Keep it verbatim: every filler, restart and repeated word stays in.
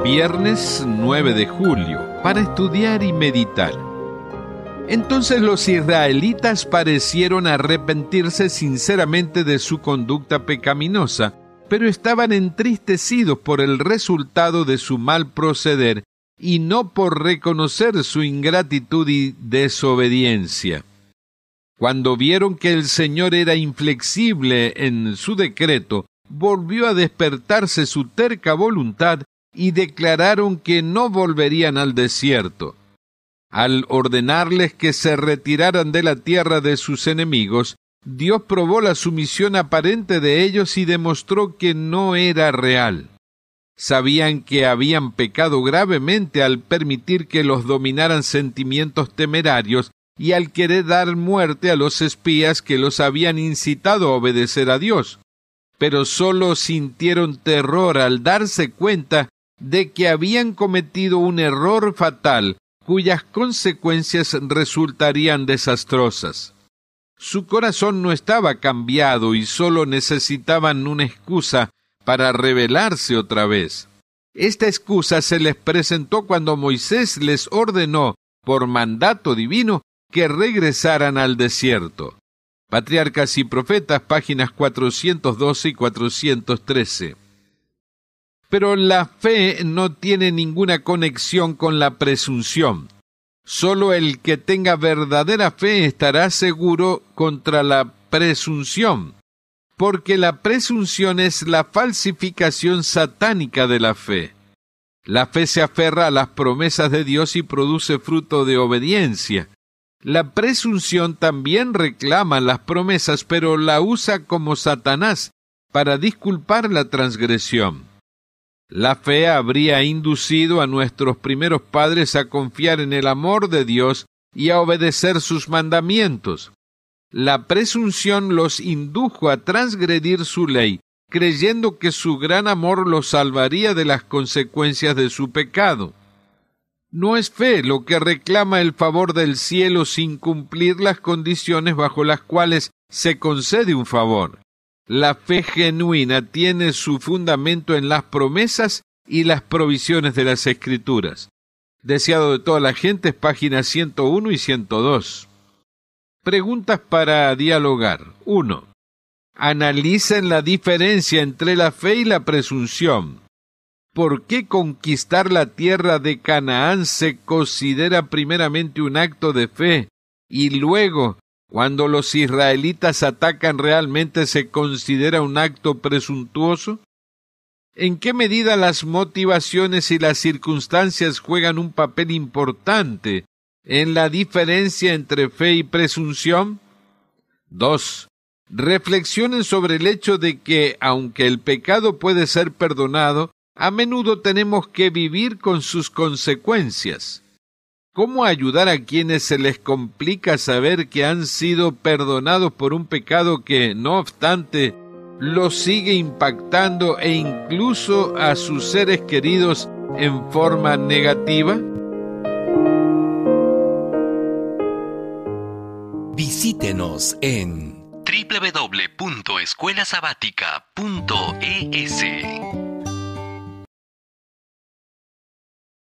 Viernes nueve de julio, para estudiar y meditar. Entonces los israelitas parecieron arrepentirse sinceramente de su conducta pecaminosa, pero estaban entristecidos por el resultado de su mal proceder y no por reconocer su ingratitud y desobediencia. Cuando vieron que el Señor era inflexible en su decreto, volvió a despertarse su terca voluntad y declararon que no volverían al desierto. Al ordenarles que se retiraran de la tierra de sus enemigos, Dios probó la sumisión aparente de ellos y demostró que no era real. Sabían que habían pecado gravemente al permitir que los dominaran sentimientos temerarios y al querer dar muerte a los espías que los habían incitado a obedecer a Dios. Pero solo sintieron terror al darse cuenta de que habían cometido un error fatal, cuyas consecuencias resultarían desastrosas. Su corazón no estaba cambiado y solo necesitaban una excusa para rebelarse otra vez. Esta excusa se les presentó cuando Moisés les ordenó, por mandato divino, que regresaran al desierto. Patriarcas y Profetas, páginas cuatrocientos doce y cuatrocientos trece. Pero la fe no tiene ninguna conexión con la presunción. Solo el que tenga verdadera fe estará seguro contra la presunción, porque la presunción es la falsificación satánica de la fe. La fe se aferra a las promesas de Dios y produce fruto de obediencia. La presunción también reclama las promesas, pero la usa como Satanás para disculpar la transgresión. La fe habría inducido a nuestros primeros padres a confiar en el amor de Dios y a obedecer sus mandamientos. La presunción los indujo a transgredir su ley, creyendo que su gran amor los salvaría de las consecuencias de su pecado. No es fe lo que reclama el favor del cielo sin cumplir las condiciones bajo las cuales se concede un favor. La fe genuina tiene su fundamento en las promesas y las provisiones de las Escrituras. Deseado de toda la gente, páginas ciento uno y ciento dos. Preguntas para dialogar. uno. Analicen la diferencia entre la fe y la presunción. ¿Por qué conquistar la tierra de Canaán se considera primeramente un acto de fe y luego, cuando los israelitas atacan, realmente se considera un acto presuntuoso? ¿En qué medida las motivaciones y las circunstancias juegan un papel importante en la diferencia entre fe y presunción? dos. Reflexionen sobre el hecho de que, aunque el pecado puede ser perdonado, a menudo tenemos que vivir con sus consecuencias. ¿Cómo ayudar a quienes se les complica saber que han sido perdonados por un pecado que, no obstante, los sigue impactando e incluso a sus seres queridos en forma negativa? Visítenos en doble u doble u doble u punto escuela sabática punto e s.